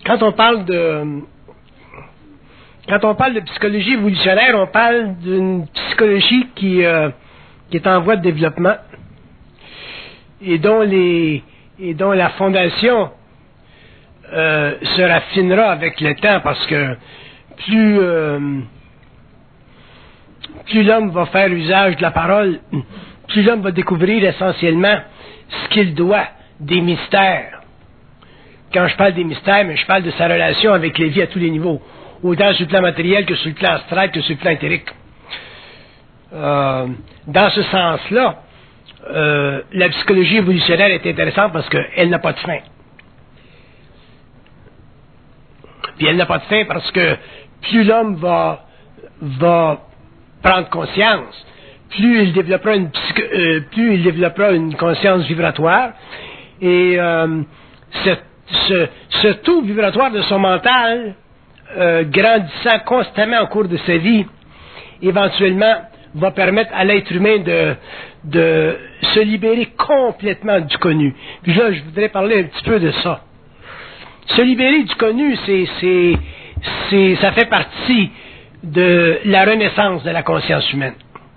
quand on parle de psychologie évolutionnaire, on parle d'une psychologie qui est en voie de développement et dont la fondation se raffinera avec le temps, parce que plus l'homme va faire usage de la parole, plus l'homme va découvrir essentiellement ce qu'il doit des mystères. Quand je parle des mystères, mais je parle de sa relation avec les vies à tous les niveaux, autant sur le plan matériel que sur le plan astral que sur le plan éthérique. Dans ce sens-là, la psychologie évolutionnaire est intéressante parce qu'elle n'a pas de fin. Puis elle n'a pas de fin parce que plus l'homme va prendre conscience, plus il développera une conscience vibratoire, et ce taux vibratoire de son mental, grandissant constamment au cours de sa vie, éventuellement va permettre à l'être humain de se libérer complètement du connu. Puis là, je voudrais parler un petit peu de ça. Se libérer du connu, ça fait partie de la renaissance de la conscience humaine.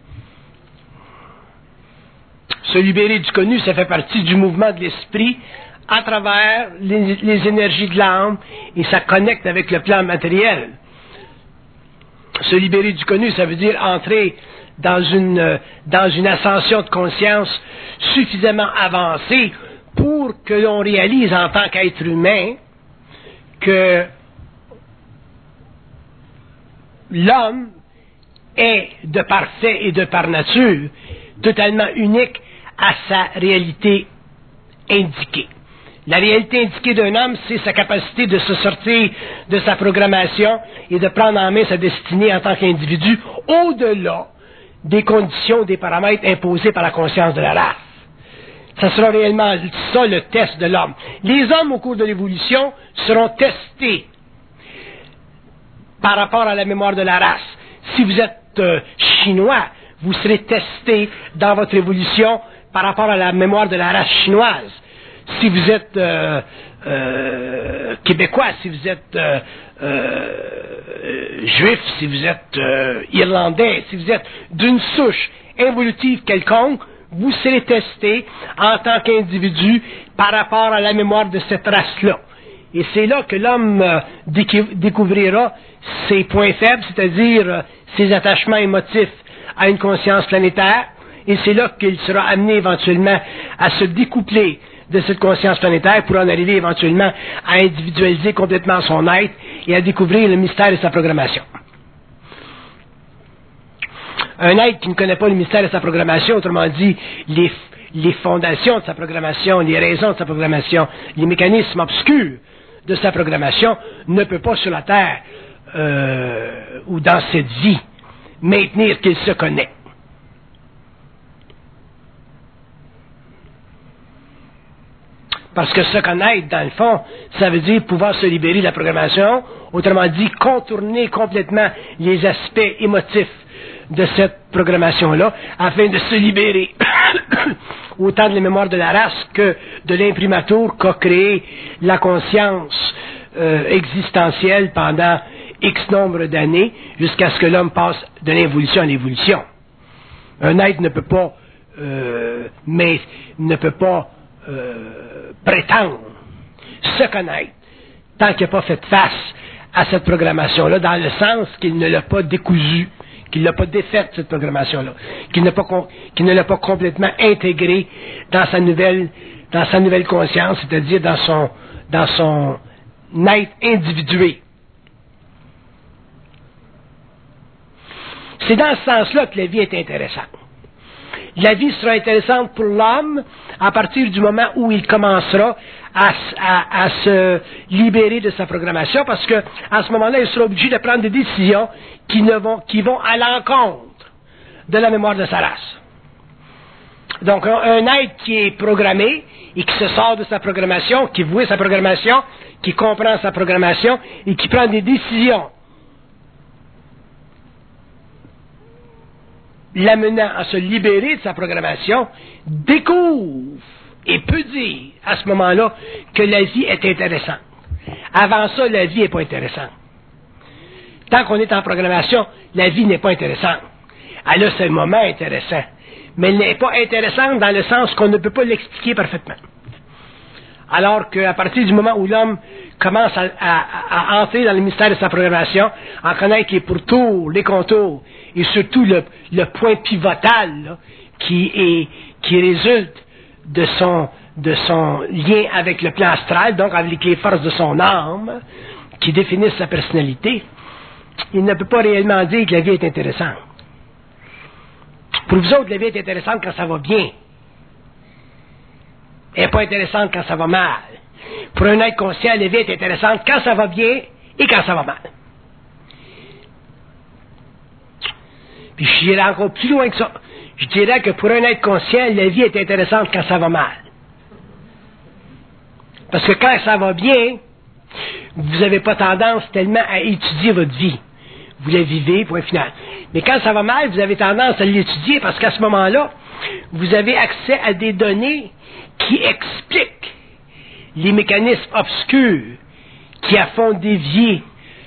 Se libérer du connu, ça fait partie du mouvement de l'esprit à travers les énergies de l'âme, et ça connecte avec le plan matériel. Se libérer du connu, ça veut dire entrer dans une ascension de conscience suffisamment avancée pour que l'on réalise en tant qu'être humain que l'homme est de par fait et de par nature totalement unique à sa réalité indiquée. La réalité indiquée d'un homme, c'est sa capacité de se sortir de sa programmation et de prendre en main sa destinée en tant qu'individu au-delà des conditions, des paramètres imposés par la conscience de la race. Ça sera réellement ça le test de l'homme. Les hommes, au cours de l'évolution, seront testés par rapport à la mémoire de la race. Si vous êtes chinois, vous serez testé dans votre évolution par rapport à la mémoire de la race chinoise. Si vous êtes québécois, si vous êtes juif, si vous êtes irlandais, si vous êtes d'une souche évolutive quelconque, vous serez testé en tant qu'individu par rapport à la mémoire de cette race-là. Et c'est là que l'homme découvrira ses points faibles, c'est-à-dire ses attachements émotifs à une conscience planétaire, et c'est là qu'il sera amené éventuellement à se découpler de cette conscience planétaire pour en arriver éventuellement à individualiser complètement son être et à découvrir le mystère de sa programmation. Un être qui ne connaît pas le mystère de sa programmation, autrement dit, les fondations de sa programmation, les raisons de sa programmation, les mécanismes obscurs de sa programmation, ne peut pas sur la Terre ou dans cette vie maintenir qu'il se connaît. Parce que se connaître, dans le fond, ça veut dire pouvoir se libérer de la programmation, autrement dit, contourner complètement les aspects émotifs de cette programmation-là, afin de se libérer autant de la mémoire de la race que de l'imprimatur qu'a créé la conscience existentielle pendant X nombre d'années, jusqu'à ce que l'homme passe de l'involution à l'évolution. Un être ne peut pas prétendre se connaître tant qu'il n'a pas fait face à cette programmation-là, dans le sens qu'il ne l'a pas décousue, qu'il ne l'a pas défaite, cette programmation-là, qu'il ne l'a pas complètement intégrée dans sa nouvelle conscience, c'est-à-dire dans son être individué. C'est dans ce sens-là que la vie est intéressante. La vie sera intéressante pour l'homme à partir du moment où il commencera à se libérer de sa programmation, parce que à ce moment-là, il sera obligé de prendre des décisions qui vont à l'encontre de la mémoire de sa race. Donc, un être qui est programmé et qui se sort de sa programmation, qui voit sa programmation, qui comprend sa programmation et qui prend des décisions l'amenant à se libérer de sa programmation, découvre et peut dire à ce moment-là que la vie est intéressante. Avant ça, la vie n'est pas intéressante. Tant qu'on est en programmation, la vie n'est pas intéressante. Elle a ses moments intéressants. Mais elle n'est pas intéressante dans le sens qu'on ne peut pas l'expliquer parfaitement. Alors qu'à partir du moment où l'homme commence à entrer dans le mystère de sa programmation, en connaître les pourtours, les contours, et surtout le point pivotal là, qui résulte de son lien avec le plan astral, donc avec les forces de son âme, qui définissent sa personnalité, il ne peut pas réellement dire que la vie est intéressante. Pour vous autres, la vie est intéressante quand ça va bien. Elle n'est pas intéressante quand ça va mal. Pour un être conscient, la vie est intéressante quand ça va bien et quand ça va mal. Puis je dirais encore plus loin que ça. Je dirais que pour un être conscient, la vie est intéressante quand ça va mal. Parce que quand ça va bien, vous n'avez pas tendance tellement à étudier votre vie. Vous la vivez, point final. Mais quand ça va mal, vous avez tendance à l'étudier parce qu'à ce moment-là, vous avez accès à des données qui expliquent les mécanismes obscurs qui font dévier,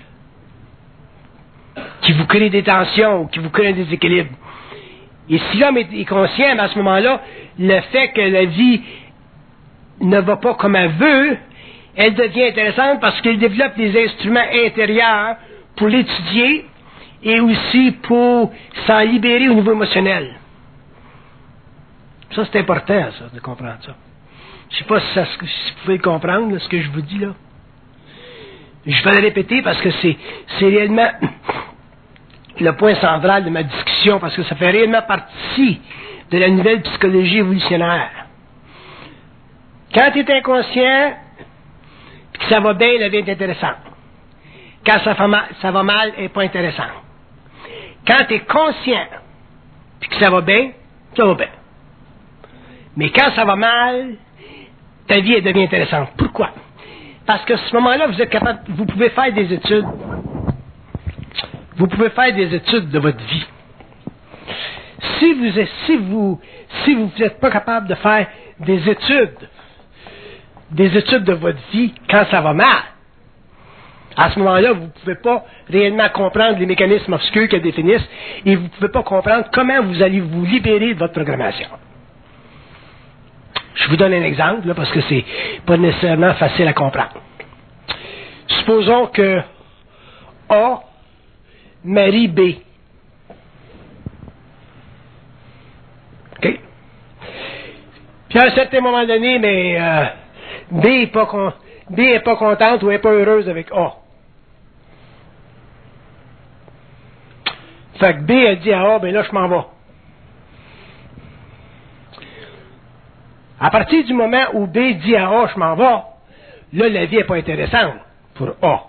qui vous créent des tensions, qui vous créent un déséquilibre. Et si l'homme est conscient, à ce moment-là, le fait que la vie ne va pas comme elle veut, elle devient intéressante parce qu'il développe des instruments intérieurs pour l'étudier et aussi pour s'en libérer au niveau émotionnel. Ça, c'est important, ça, de comprendre ça. Je ne sais pas si vous pouvez comprendre là, ce que je vous dis là. Je vais le répéter parce que c'est réellement le point central de ma discussion, parce que ça fait réellement partie de la nouvelle psychologie évolutionnaire. Quand tu es inconscient, et que ça va bien, la vie est intéressante. Quand ça va mal, elle n'est pas intéressante. Quand tu es conscient, et que ça va bien, ça va bien. Mais quand ça va mal, ta vie elle devient intéressante. Pourquoi? Parce qu'à ce moment-là, vous êtes capable, vous pouvez faire des études. Vous pouvez faire des études de votre vie. Si vous n'êtes pas capable de faire des études de votre vie quand ça va mal, à ce moment-là, vous ne pouvez pas réellement comprendre les mécanismes obscurs qu'elles définissent et vous ne pouvez pas comprendre comment vous allez vous libérer de votre programmation. Je vous donne un exemple, là, parce que c'est pas nécessairement facile à comprendre. Supposons que A marie B. OK? Puis à un certain moment donné, mais B n'est pas contente ou n'est pas heureuse avec A. Fait que B a dit à A, ben là, je m'en vais. À partir du moment où B dit à A, je m'en vais, là, la vie n'est pas intéressante pour A.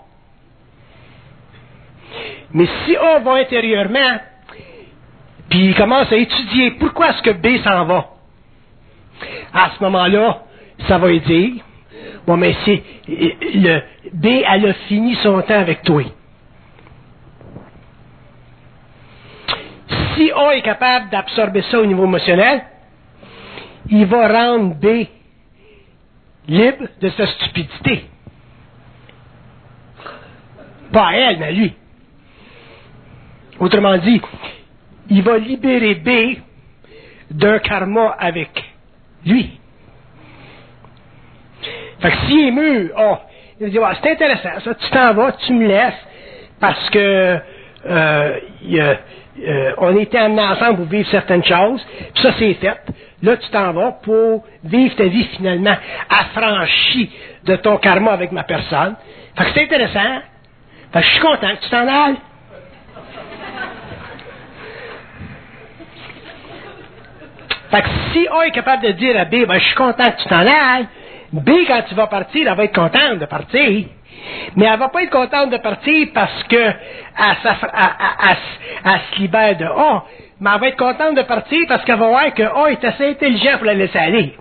Mais si A va intérieurement, puis il commence à étudier pourquoi est-ce que B s'en va, à ce moment-là, ça va lui dire, bon, mais c'est B, elle a fini son temps avec toi. Si A est capable d'absorber ça au niveau émotionnel, il va rendre B libre de sa stupidité. Pas elle, mais lui. Autrement dit, il va libérer B d'un karma avec lui. Fait que s'il est mûr, il va dire, c'est intéressant, ça, tu t'en vas, tu me laisses, parce que on était amenés ensemble pour vivre certaines choses, puis ça c'est fait. Là, tu t'en vas pour vivre ta vie finalement affranchie de ton karma avec ma personne. Fait que c'est intéressant. Fait que je suis content que tu t'en ailles. Fait que si A est capable de dire à B, ben, je suis content que tu t'en ailles, B, quand tu vas partir, elle va être contente de partir. Mais elle va pas être contente de partir parce que elle se libère de A. Mais elle va être contente de partir parce qu'elle va voir que A est assez intelligent pour la laisser aller.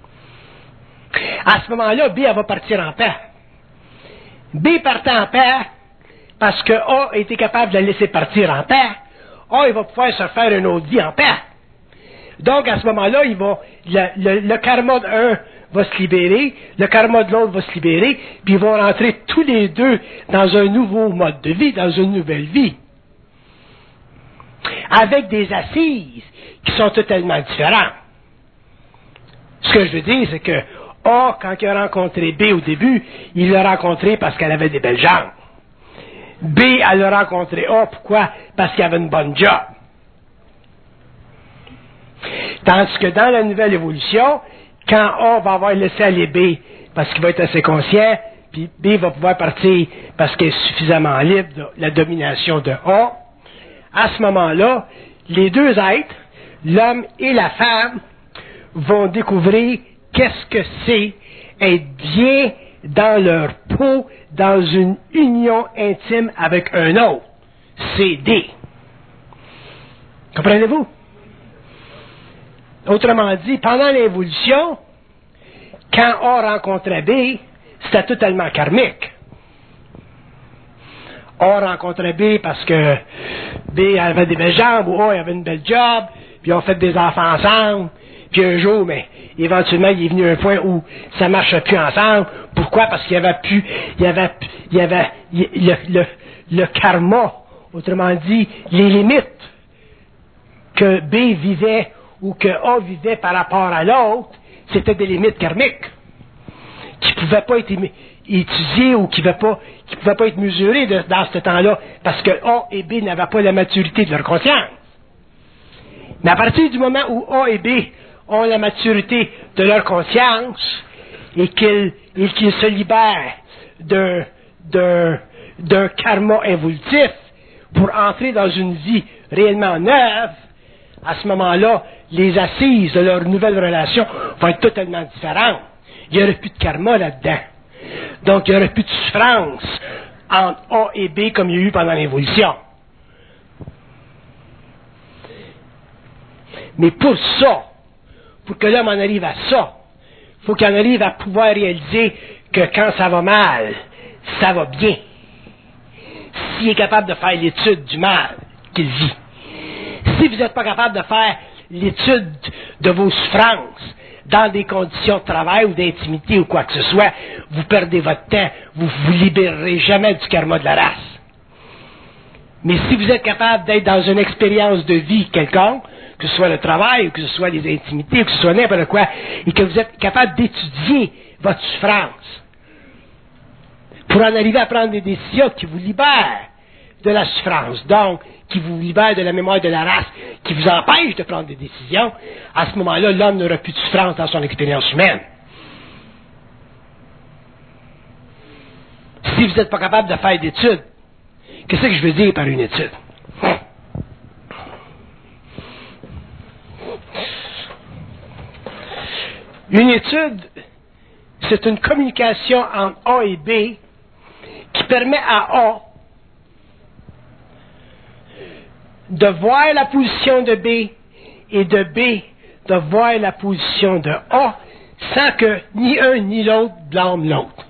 À ce moment-là, B, elle va partir en paix. B partant en paix parce que A a été capable de la laisser partir en paix. A, il va pouvoir se faire une autre vie en paix. Donc, à ce moment-là, le karma de 1 va se libérer, le karma de l'autre va se libérer, puis ils vont rentrer tous les deux dans un nouveau mode de vie, dans une nouvelle vie. Avec des assises qui sont totalement différentes. Ce que je veux dire, c'est que A, quand il a rencontré B au début, il l'a rencontré parce qu'elle avait des belles jambes. B, elle l'a rencontré A, pourquoi? Parce qu'il avait une bonne job. Tandis que dans la nouvelle évolution, quand A va avoir laissé aller B parce qu'il va être assez conscient, puis B va pouvoir partir parce qu'il est suffisamment libre de la domination de A, à ce moment-là, les deux êtres, l'homme et la femme, vont découvrir qu'est-ce que c'est être bien dans leur peau, dans une union intime avec un autre. C'est D. Comprenez-vous? Autrement dit, pendant l'évolution, quand A rencontrait B, c'était totalement karmique. A rencontrait B parce que B avait des belles jambes, ou A avait une belle job, puis ils ont fait des enfants ensemble, puis un jour, mais éventuellement, il est venu un point où ça ne marchait plus ensemble. Pourquoi? Parce qu'il y avait le karma, autrement dit, les limites que B vivait ou que A vivait par rapport à l'autre, c'était des limites karmiques qui ne pouvaient pas être étudiées ou qui ne pouvaient pas être mesurées dans ce temps-là, parce que A et B n'avaient pas la maturité de leur conscience. Mais à partir du moment où A et B ont la maturité de leur conscience et qu'ils se libèrent d'un karma involutif pour entrer dans une vie réellement neuve, à ce moment-là, les assises de leur nouvelle relation vont être totalement différentes. Il n'y aurait plus de karma là-dedans. Donc, il n'y aurait plus de souffrance entre A et B comme il y a eu pendant l'évolution. Mais pour ça, pour que l'homme en arrive à ça, il faut qu'il en arrive à pouvoir réaliser que quand ça va mal, ça va bien. S'il est capable de faire l'étude du mal qu'il vit. Si vous n'êtes pas capable de faire l'étude de vos souffrances dans des conditions de travail ou d'intimité ou quoi que ce soit, vous perdez votre temps, vous ne vous libérerez jamais du karma de la race. Mais si vous êtes capable d'être dans une expérience de vie quelconque, que ce soit le travail, ou que ce soit les intimités, ou que ce soit n'importe quoi, et que vous êtes capable d'étudier votre souffrance, pour en arriver à prendre des décisions qui vous libèrent de la souffrance, donc qui vous libèrent de la mémoire de la race, qui vous empêchent de prendre des décisions, à ce moment-là, l'homme n'aura plus de souffrance dans son expérience humaine. Si vous n'êtes pas capable de faire d'études, qu'est-ce que je veux dire par une étude? Une étude, c'est une communication entre A et B qui permet à A de voir la position de B et de B de voir la position de A sans que ni un ni l'autre blâme l'autre.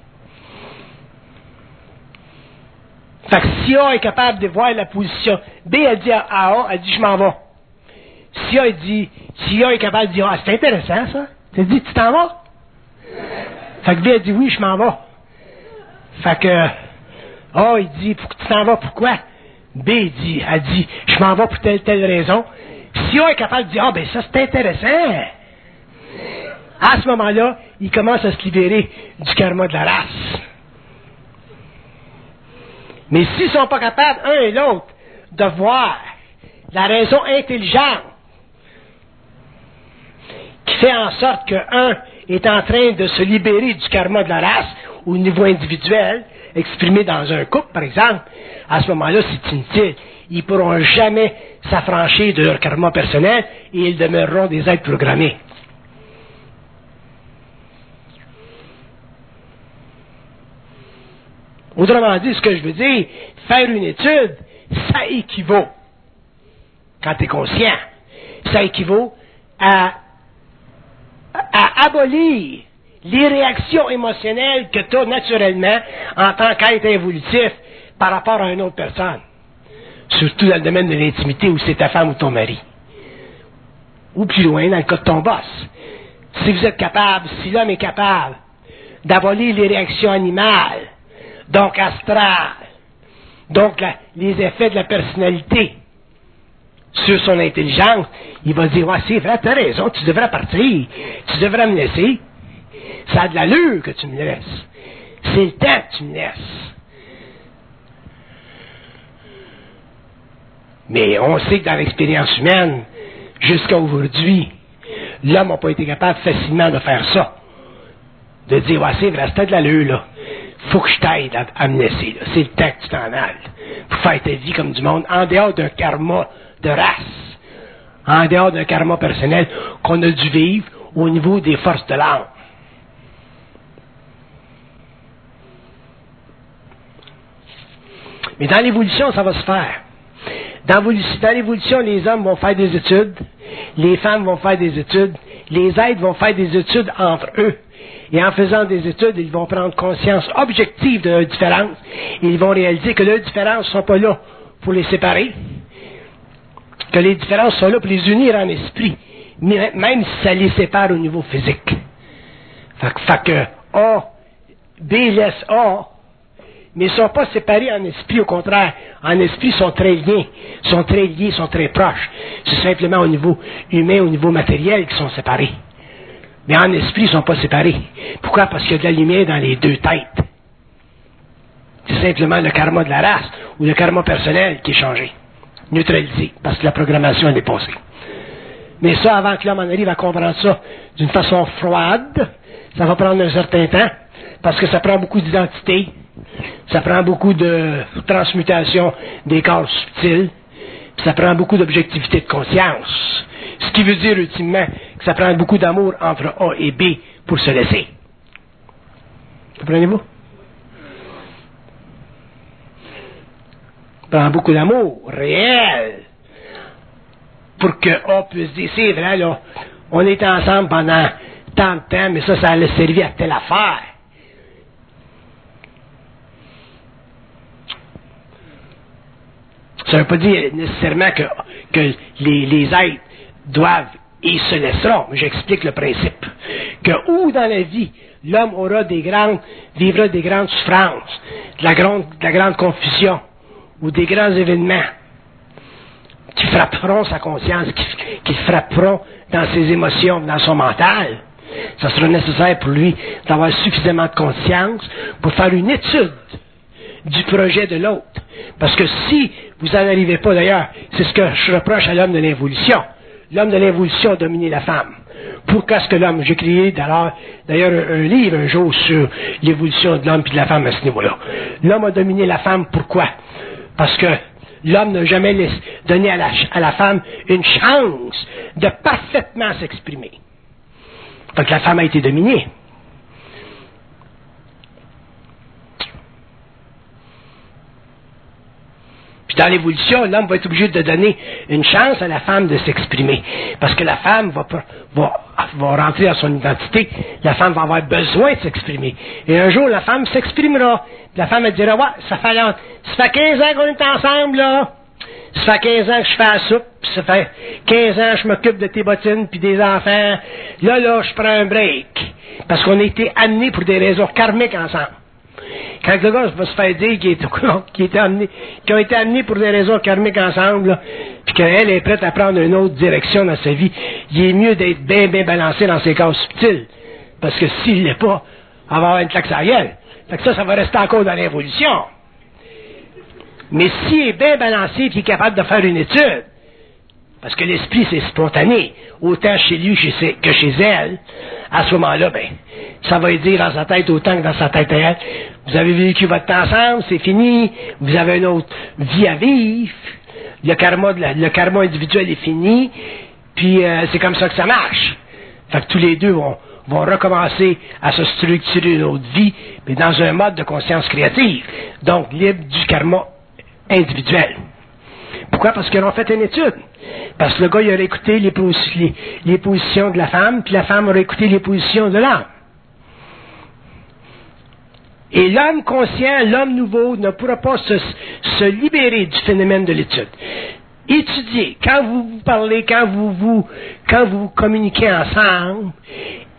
Fait que si A est capable de voir la position, B elle dit à A, elle dit je m'en vais. Si A est capable de dire ah c'est intéressant ça, tu dis tu t'en vas? Fait que B elle dit oui je m'en vais. Fait que A il dit tu t'en vas pourquoi? B elle dit je m'en vais pour telle raison. Si A est capable de dire ah ben ça c'est intéressant. À ce moment-là, il commence à se libérer du karma de la race. Mais s'ils ne sont pas capables, un et l'autre, de voir la raison intelligente qui fait en sorte qu'un est en train de se libérer du karma de la race au niveau individuel, exprimé dans un couple, par exemple, à ce moment-là, c'est inutile. Ils ne pourront jamais s'affranchir de leur karma personnel et ils demeureront des êtres programmés. Autrement dit, ce que je veux dire, faire une étude, ça équivaut, quand tu es conscient, ça équivaut à abolir les réactions émotionnelles que tu as naturellement en tant qu'être évolutif par rapport à une autre personne. Surtout dans le domaine de l'intimité où c'est ta femme ou ton mari. Ou plus loin, dans le cas de ton boss. Si vous êtes capable, si l'homme est capable d'avoler les réactions animales, donc astrales, donc les effets de la personnalité sur son intelligence, il va dire, ouais, c'est vrai, t'as raison, tu devrais partir, tu devrais me laisser. Ça a de l'allure que tu me laisses. C'est le temps que tu me laisses. Mais on sait que dans l'expérience humaine, jusqu'à aujourd'hui, l'homme n'a pas été capable facilement de faire ça. De dire, ouais, c'est vrai, c'est de l'allure, là. Faut que je t'aide à me laisser, là. C'est le temps que tu t'en ailles. Pour faire ta vie comme du monde, en dehors d'un karma de race, en dehors d'un karma personnel qu'on a dû vivre au niveau des forces de l'âme. Mais dans l'évolution, ça va se faire. Dans l'évolution, les hommes vont faire des études, les femmes vont faire des études, les êtres vont faire des études entre eux. Et en faisant des études, ils vont prendre conscience objective de leurs différences. Et ils vont réaliser que leurs différences ne sont pas là pour les séparer, que les différences sont là pour les unir en esprit, même si ça les sépare au niveau physique. Fait que A, B laisse A, mais ils ne sont pas séparés en esprit, au contraire. En esprit, ils sont très liés, sont très proches. C'est simplement au niveau humain, au niveau matériel qu'ils sont séparés. Mais en esprit, ils ne sont pas séparés. Pourquoi? Parce qu'il y a de la lumière dans les deux têtes. C'est simplement le karma de la race ou le karma personnel qui est changé, neutralisé, parce que la programmation est dépassée. Mais ça, avant que l'homme en arrive à comprendre ça d'une façon froide, ça va prendre un certain temps, parce que ça prend beaucoup d'identité, ça prend beaucoup de transmutation des corps subtils, puis ça prend beaucoup d'objectivité de conscience. Ce qui veut dire ultimement que ça prend beaucoup d'amour entre A et B pour se laisser. Comprenez-vous? Ça prend beaucoup d'amour réel pour que A puisse dire, c'est vrai, là, on est ensemble pendant tant de temps, mais ça allait servir à telle affaire. Ça ne veut pas dire nécessairement que les êtres doivent et se laisseront. J'explique le principe. Que où dans la vie, l'homme vivra des grandes souffrances, de la grande confusion, ou des grands événements qui frapperont sa conscience, qui frapperont dans ses émotions, dans son mental, ça sera nécessaire pour lui d'avoir suffisamment de conscience pour faire une étude du projet de l'autre. Parce que si vous n'en arrivez pas, d'ailleurs, c'est ce que je reproche à l'homme de l'évolution. L'homme de l'évolution a dominé la femme. Pourquoi est-ce que l'homme, j'ai créé d'ailleurs un livre un jour sur l'évolution de l'homme et de la femme à ce niveau-là. L'homme a dominé la femme, pourquoi? Parce que l'homme n'a jamais donné à la femme une chance de parfaitement s'exprimer. Donc la femme a été dominée. Puis dans l'évolution, l'homme va être obligé de donner une chance à la femme de s'exprimer. Parce que la femme va rentrer dans son identité. La femme va avoir besoin de s'exprimer. Et un jour, la femme s'exprimera. La femme elle dira, ouais, ça fait 15 ans qu'on est ensemble, là. Ça fait 15 ans que je fais la soupe. Ça fait 15 ans que je m'occupe de tes bottines puis des enfants. Là, je prends un break. Parce qu'on a été amenés pour des raisons karmiques ensemble. Quand le gars va se faire dire qu'ils ont été amenés pour des raisons karmiques ensemble, puis qu'elle est prête à prendre une autre direction dans sa vie, il est mieux d'être bien balancé dans ses corps subtils. Parce que s'il ne l'est pas, elle va avoir une claque sur la gueule. Fait que ça va rester encore dans l'évolution. Mais s'il est bien balancé et qu'il est capable de faire une étude, parce que l'esprit, c'est spontané, autant chez lui que chez elle, à ce moment-là, ça va dire dans sa tête autant que dans sa tête à elle. Vous avez vécu votre temps ensemble, c'est fini, vous avez une autre vie à vivre, le karma individuel est fini, puis c'est comme ça que ça marche. Fait que tous les deux vont recommencer à se structurer une autre vie, mais dans un mode de conscience créative, donc libre du karma individuel. Pourquoi? Parce qu'ils ont fait une étude. Parce que le gars, il aurait écouté les positions de la femme, puis la femme aurait écouté les positions de l'homme. Et l'homme conscient, l'homme nouveau, ne pourra pas se libérer du phénomène de l'étude. Étudiez. Quand vous parlez, quand vous communiquez ensemble,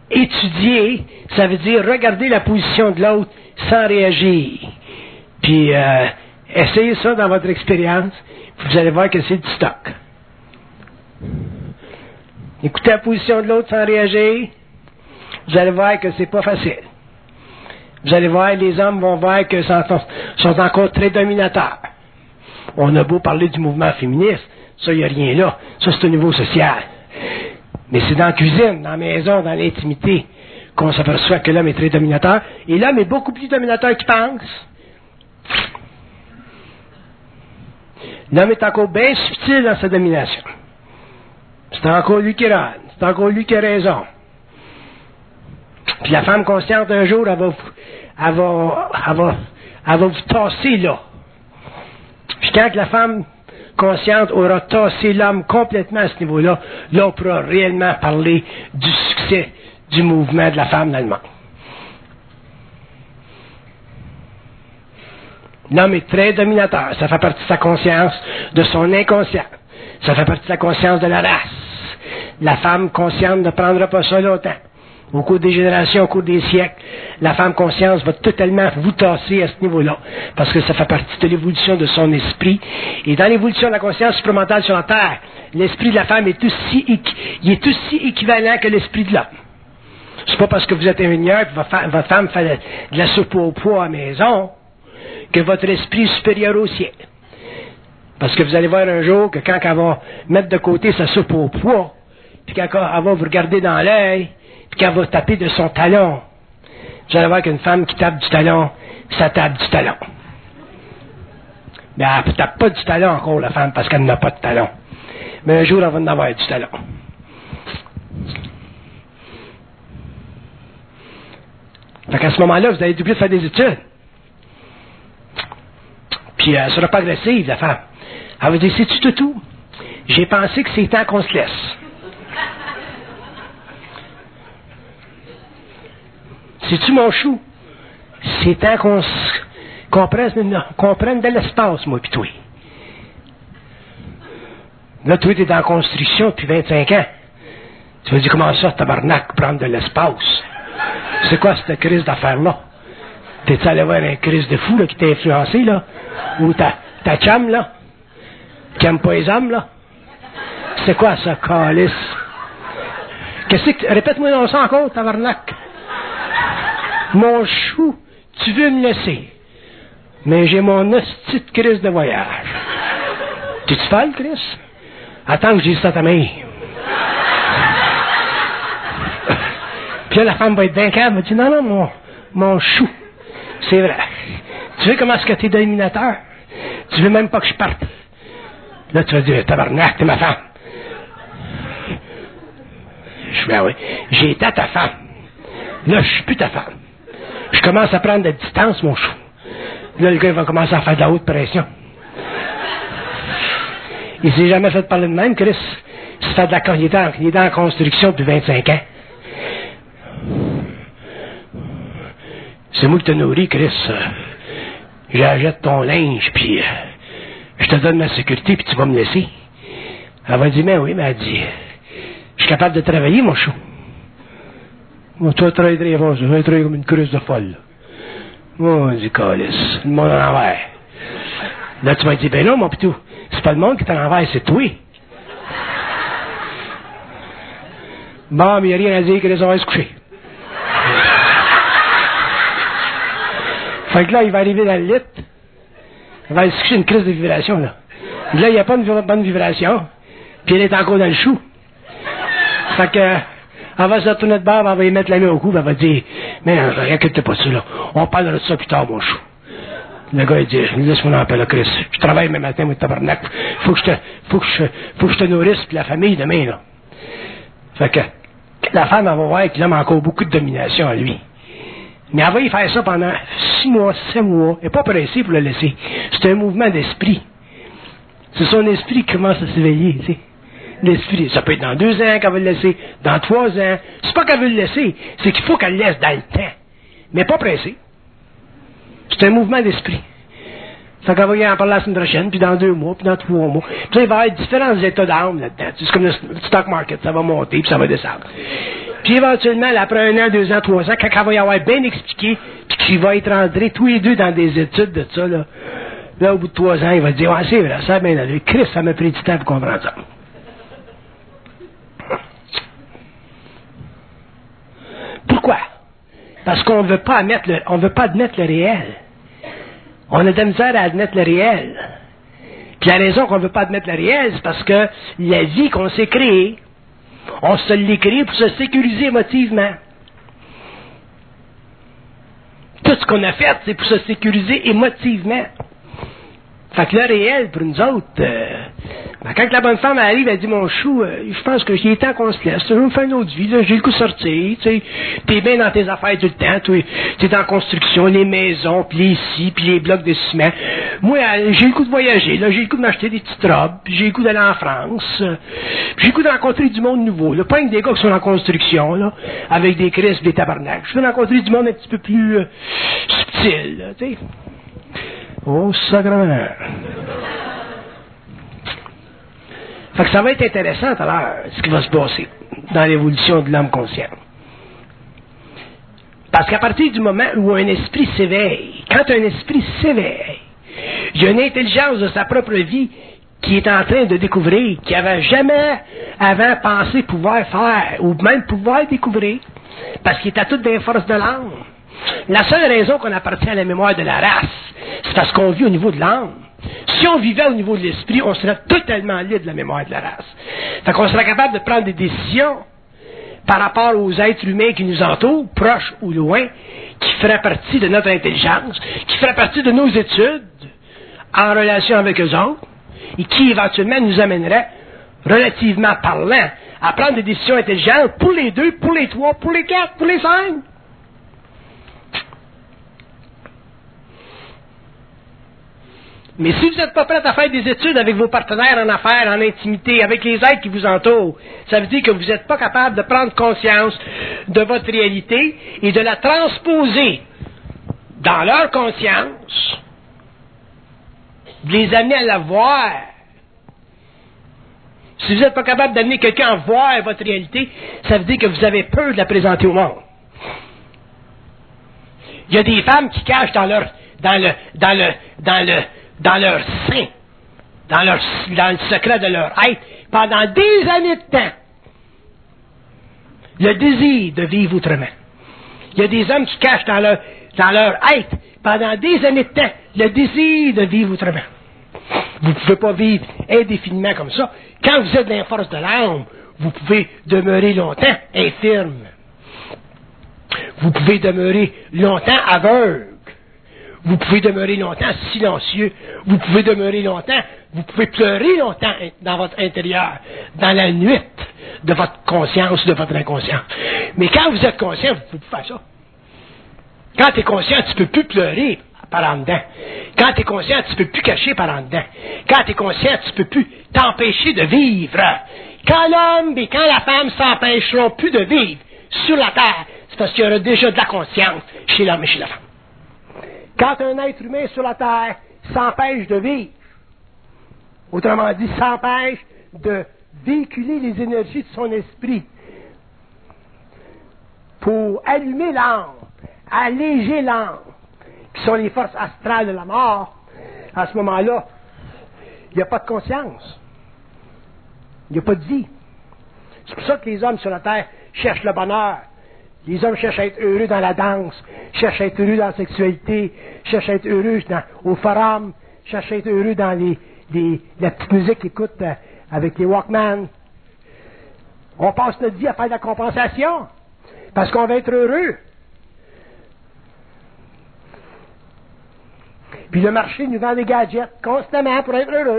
étudier, ça veut dire regarder la position de l'autre sans réagir. Puis, essayez ça dans votre expérience, puis vous allez voir que c'est du stock. Écoutez la position de l'autre sans réagir, vous allez voir que c'est pas facile. Vous allez voir, les hommes vont voir que sont encore très dominateurs. On a beau parler du mouvement féministe, ça, il n'y a rien là. Ça, c'est au niveau social. Mais c'est dans la cuisine, dans la maison, dans l'intimité, qu'on s'aperçoit que l'homme est très dominateur. Et l'homme est beaucoup plus dominateur qu'il pense. L'homme est encore bien subtil dans sa domination. C'est encore lui qui râle. C'est encore lui qui a raison. Puis la femme consciente, un jour, elle va vous tasser là. Puis quand la femme consciente aura tassé l'homme complètement à ce niveau-là, là, on pourra réellement parler du succès du mouvement de la femme dans le monde. L'homme est très dominateur. Ça fait partie de sa conscience, de son inconscient. Ça fait partie de sa conscience de la race. La femme consciente ne prendra pas ça longtemps. Au cours des générations, au cours des siècles, la femme conscience va totalement vous tasser à ce niveau-là, parce que ça fait partie de l'évolution de son esprit. Et dans l'évolution de la conscience supramentale sur la Terre, l'esprit de la femme est aussi équivalent que l'esprit de l'homme. C'est pas parce que vous êtes ingénieur et que votre femme fait de la soupe au pois à la maison que votre esprit est supérieur au ciel. Parce que vous allez voir un jour que quand elle va mettre de côté sa soupe au pois, puis quand elle va vous regarder dans l'œil, puis qu'elle va taper de son talon, vous allez voir qu'une femme qui tape du talon, ça tape du talon. Mais elle ne tape pas du talon encore, la femme, parce qu'elle n'a pas de talon. Mais un jour, elle va en avoir du talon. Fait qu'à ce moment-là, vous allez être obligé de faire des études. Puis elle sera pas agressive, la femme. Elle va dire, sais-tu tout? J'ai pensé que c'est temps qu'on se laisse. C'est-tu mon chou? C'est temps qu'on prenne de l'espace, moi pis toi. Là, toi, t'es dans la construction depuis 25 ans. Tu vas dire, comment ça, tabarnak, prendre de l'espace? C'est quoi cette crise d'affaires-là? T'es-tu allé voir un crise de fou, là, qui t'a influencé, là? Ou ta chum, là? Qui aime pas les hommes, là? C'est quoi ça, calice? Qu'est-ce que... Répète-moi dans ça encore, tabarnak. Mon chou, tu veux me laisser. Mais j'ai mon hostie de crise de voyage. T'es-tu folle, Chris? Attends que je dise ça à ta mère. Puis là, la femme va être bien calme. Elle va dire, non, mon chou. C'est vrai. Tu veux comment est-ce que t'es dominateur? Tu veux même pas que je parte. Là, tu vas dire, tabarnak, t'es ma femme. Ben oui. J'ai été ta femme. Là, je suis plus ta femme. Je commence à prendre de la distance, mon chou. Là, le gars, il va commencer à faire de la haute pression. Il s'est jamais fait parler de même, Chris. Il est dans la construction depuis 25 ans. C'est moi qui te nourris, Chris. J'achète ton linge, puis je te donne ma sécurité, puis tu vas me laisser. Elle va dire, mais oui, mais elle dit, je suis capable de travailler, mon chou. Moi, toi, tu vas travailler comme une cruce de folle. Moi, je dis, calice, le monde en l'envers. Là, tu vas dire, ben non, mon pitou, c'est pas le monde qui est en l'envers, c'est toi. Bon, mais il n'y a rien à dire, que les on va se coucher. Fait que là, il va arriver dans le lit. Il va se coucher une crise de vibration, là. Et là, il n'y a pas une bonne vibration. Puis elle est encore dans le chou. Fait que, elle va se retourner de bord, elle va y mettre la main au cou, elle va dire, mais non, inquiète pas de ça, là. On parlera de ça plus tard, mon chou. Le gars, il dit, laisse-moi en paix, là, Chris. Je travaille même matin, moi, tabarnak. Faut que je te nourrisse, puis la famille demain, là. Fait que, la femme, elle va voir que l'homme a encore beaucoup de domination à lui. Mais elle va y faire ça pendant 6 mois, 7 mois. Elle n'est pas pressée pour le laisser. C'est un mouvement d'esprit. C'est son esprit qui commence à s'éveiller, tu sais. L'esprit, ça peut être dans 2 ans qu'elle veut le laisser, dans 3 ans. C'est pas qu'elle veut le laisser, c'est qu'il faut qu'elle le laisse dans le temps. Mais pas pressée. C'est un mouvement d'esprit. Fait qu'elle va y en parler la semaine prochaine, puis dans 2 mois, puis dans 3 mois. Puis il va y avoir différents états d'âme là-dedans. C'est comme le stock market, ça va monter, puis ça va descendre. Puis éventuellement, après 1 an, 2 ans, 3 ans, quand elle va y avoir bien expliqué, puis qu'il va être rentré tous les deux dans des études de ça, là au bout de 3 ans, il va dire, c'est vrai, ça a bien allé. Christ, ça m'a pris du temps pour comprendre ça. Pourquoi? Parce qu'on ne veut pas admettre le réel. On a de la misère à admettre le réel. Puis la raison qu'on ne veut pas admettre le réel, c'est parce que la vie qu'on s'est créée, on se l'est créée pour se sécuriser émotivement. Tout ce qu'on a fait, c'est pour se sécuriser émotivement. Fait que le réel, pour nous autres, quand la bonne femme arrive, elle dit, mon chou, je pense que il est temps qu'on se laisse. Je veux me faire une autre vie, là, j'ai le coup de sortir, tu sais. T'es bien dans tes affaires tout le temps, t'es en construction, les maisons, puis les scies, puis les blocs de ciment. Moi, j'ai le coup de voyager, là, j'ai le coup de m'acheter des petites robes, puis j'ai le coup d'aller en France, puis j'ai le coup de rencontrer du monde nouveau, là. Pas avec des gars qui sont en construction, là, avec des crises, des tabarnaks. Je veux rencontrer du monde un petit peu plus subtil, là, tu sais. Oh, sacrément. Fait que ça va être intéressant tout à l'heure, ce qui va se passer dans l'évolution de l'homme conscient. Parce qu'à partir du moment où un esprit s'éveille, quand un esprit s'éveille, il y a une intelligence de sa propre vie qui est en train de découvrir, qui n'avait jamais avant pensé pouvoir faire, ou même pouvoir découvrir, parce qu'il est à toutes des forces de l'âme. La seule raison qu'on appartient à la mémoire de la race, c'est parce qu'on vit au niveau de l'âme. Si on vivait au niveau de l'esprit, on serait totalement libre de la mémoire de la race. Fait qu'on serait capable de prendre des décisions par rapport aux êtres humains qui nous entourent, proches ou loin, qui feraient partie de notre intelligence, qui feraient partie de nos études, en relation avec eux autres, et qui éventuellement nous amèneraient, relativement parlant, à prendre des décisions intelligentes pour les 2, pour les 3, pour les 4, pour les 5. Mais si vous n'êtes pas prêt à faire des études avec vos partenaires en affaires, en intimité, avec les êtres qui vous entourent, ça veut dire que vous n'êtes pas capable de prendre conscience de votre réalité et de la transposer dans leur conscience, de les amener à la voir. Si vous n'êtes pas capable d'amener quelqu'un à voir votre réalité, ça veut dire que vous avez peur de la présenter au monde. Il y a des femmes qui cachent dans leur sein, dans le secret de leur être, pendant des années de temps, le désir de vivre autrement. Il y a des hommes qui cachent dans leur être, pendant des années de temps, le désir de vivre autrement. Vous ne pouvez pas vivre indéfiniment comme ça. Quand vous êtes dans la force de l'âme, vous pouvez demeurer longtemps infirme. Vous pouvez demeurer longtemps aveugle. Vous pouvez demeurer longtemps silencieux. Vous pouvez demeurer longtemps, vous pouvez pleurer longtemps dans votre intérieur, dans la nuit de votre conscience, de votre inconscient. Mais quand vous êtes conscient, vous ne pouvez pas faire ça. Quand tu es conscient, tu ne peux plus pleurer par en dedans. Quand tu es conscient, tu ne peux plus cacher par en dedans. Quand tu es conscient, tu ne peux plus t'empêcher de vivre. Quand l'homme et quand la femme s'empêcheront plus de vivre sur la terre, c'est parce qu'il y aura déjà de la conscience chez l'homme et chez la femme. Quand un être humain sur la terre s'empêche de vivre, autrement dit, s'empêche de véhiculer les énergies de son esprit pour allumer l'âme, alléger l'âme, qui sont les forces astrales de la mort, à ce moment-là, il n'y a pas de conscience. Il n'y a pas de vie. C'est pour ça que les hommes sur la terre cherchent le bonheur. Les hommes cherchent à être heureux dans la danse, cherchent à être heureux dans la sexualité, cherchent à être heureux au forum, cherchent à être heureux dans la petite musique qu'ils écoutent avec les Walkman. On passe notre vie à faire de la compensation, parce qu'on va être heureux. Puis le marché nous vend des gadgets constamment pour être heureux.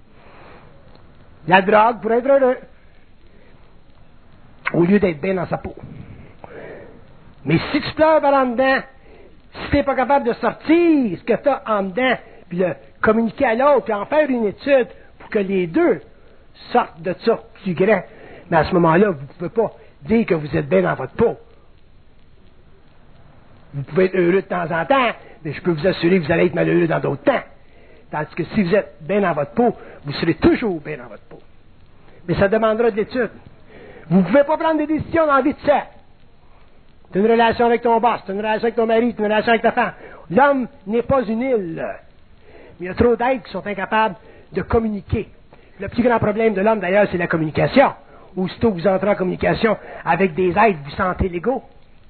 La drogue pour être heureux. Au lieu d'être bien dans sa peau. Mais si tu pleures par en dedans, si tu n'es pas capable de sortir ce que tu as en dedans, puis le communiquer à l'autre, puis en faire une étude pour que les deux sortent de ça plus grand, mais à ce moment-là, vous ne pouvez pas dire que vous êtes bien dans votre peau. Vous pouvez être heureux de temps en temps, mais je peux vous assurer que vous allez être malheureux dans d'autres temps. Tandis que si vous êtes bien dans votre peau, vous serez toujours bien dans votre peau. Mais ça demandera de l'étude. Vous ne pouvez pas prendre des décisions dans la vie de sept. C'est une relation avec ton boss, c'est une relation avec ton mari, c'est une relation avec ta femme. L'homme n'est pas une île. Mais il y a trop d'êtres qui sont incapables de communiquer. Le plus grand problème de l'homme, d'ailleurs, c'est la communication. Aussitôt que vous entrez en communication avec des êtres, vous sentez l'ego.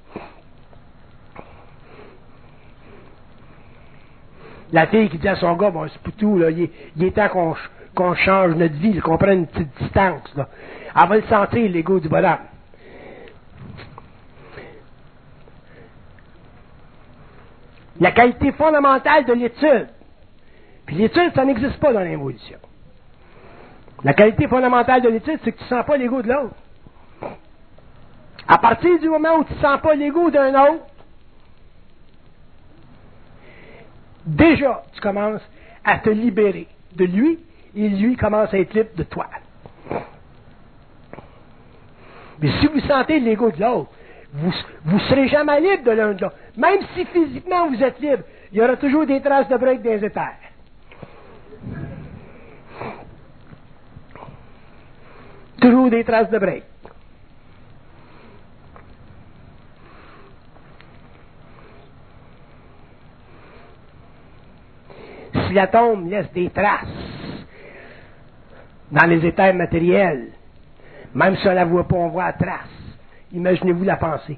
La fille qui dit à son gars, bon, c'est pour tout, là, il est temps qu'on change notre vie, qu'on prenne une petite distance. Là. Elle va le sentir, l'ego du bonhomme. La qualité fondamentale de l'étude. Puis l'étude, ça n'existe pas dans l'évolution. La qualité fondamentale de l'étude, c'est que tu ne sens pas l'ego de l'autre. À partir du moment où tu ne sens pas l'ego d'un autre, déjà, tu commences à te libérer de lui, et lui commence à être libre de toi. Mais si vous sentez l'ego de l'autre, vous ne serez jamais libre de l'un de l'autre. Même si physiquement vous êtes libre, il y aura toujours des traces de break dans les éthers. Toujours des traces de break. Si l'atome laisse des traces dans les éthers matériels, même si on ne la voit pas, on voit la trace. Imaginez-vous la pensée.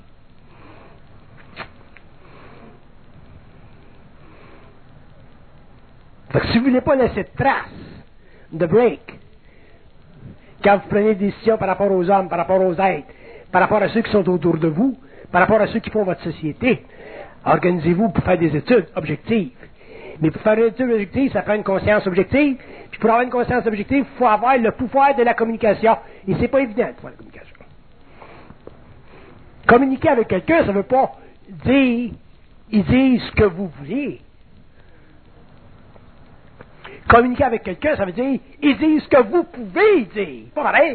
Fait que si vous ne voulez pas laisser de traces, de break, quand vous prenez des décisions par rapport aux hommes, par rapport aux êtres, par rapport à ceux qui sont autour de vous, par rapport à ceux qui font votre société, organisez-vous pour faire des études objectives. Mais pour faire une étude objective, ça prend une conscience objective. Puis pour avoir une conscience objective, il faut avoir le pouvoir de la communication. Et c'est pas évident de faire la communication. Communiquer avec quelqu'un, ça ne veut pas dire, il dit ce que vous voulez. Communiquer avec quelqu'un, ça veut dire, il dit ce que vous pouvez dire. Pas pareil.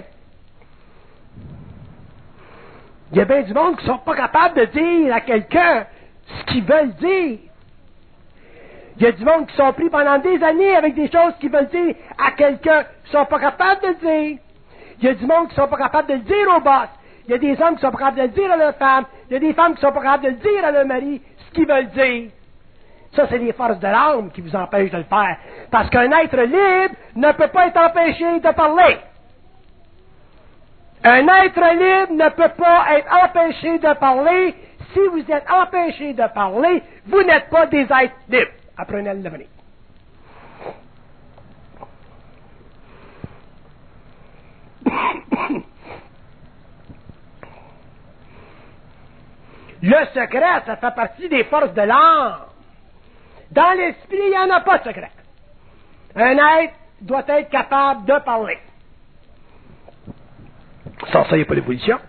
Il y a bien du monde qui ne sont pas capables de dire à quelqu'un ce qu'ils veulent dire. Il y a du monde qui sont pris pendant des années avec des choses qu'ils veulent dire à quelqu'un qui ne sont pas capables de le dire. Il y a du monde qui ne sont pas capables de le dire au boss. Il y a des hommes qui ne sont pas capables de le dire à leur femme. Il y a des femmes qui ne sont pas capables de le dire à leur mari, ce qu'ils veulent dire. Ça, c'est les forces de l'âme qui vous empêchent de le faire. Parce qu'un être libre ne peut pas être empêché de parler. Un être libre ne peut pas être empêché de parler. Si vous êtes empêché de parler, vous n'êtes pas des êtres libres. Apprenez à le devenir. Le secret, ça fait partie des forces de l'âme. Dans l'esprit, il n'y en a pas de secret. Un être doit être capable de parler. Sans ça, il n'y a pas d'évolution.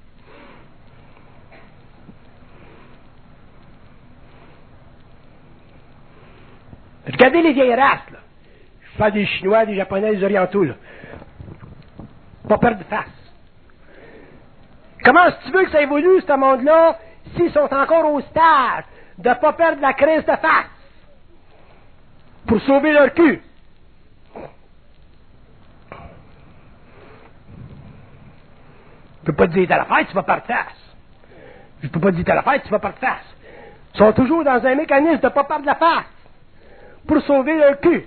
Regardez les vieilles races, là. Je parle des Chinois, des Japonais, des Orientaux, là. Pas perdre de face. Comment est-ce que tu veux que ça évolue, ce monde-là, s'ils sont encore au stade de ne pas perdre la crise de face pour sauver leur cul? Je ne peux pas te dire à la fête, tu vas perdre de face. Je ne peux pas te dire à la fête, tu vas perdre de face. Ils sont toujours dans un mécanisme de ne pas perdre la face pour sauver leur cul.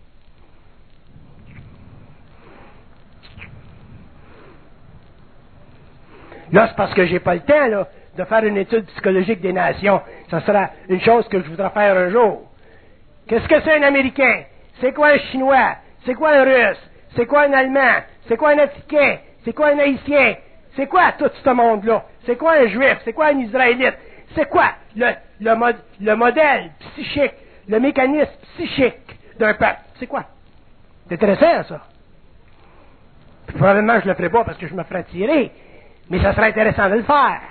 Là, c'est parce que j'ai pas le temps, là, de faire une étude psychologique des nations. Ça sera une chose que je voudrais faire un jour. Qu'est-ce que c'est un Américain? C'est quoi un Chinois? C'est quoi un Russe? C'est quoi un Allemand? C'est quoi un Africain? C'est quoi un Haïtien? C'est quoi tout ce monde-là? C'est quoi un Juif? C'est quoi un Israélite? C'est quoi le modèle psychique, le mécanisme psychique d'un peuple? C'est quoi? C'est intéressant, ça. Puis, probablement, je ne le ferai pas parce que je me ferai tirer. Mais ça serait intéressant de le faire.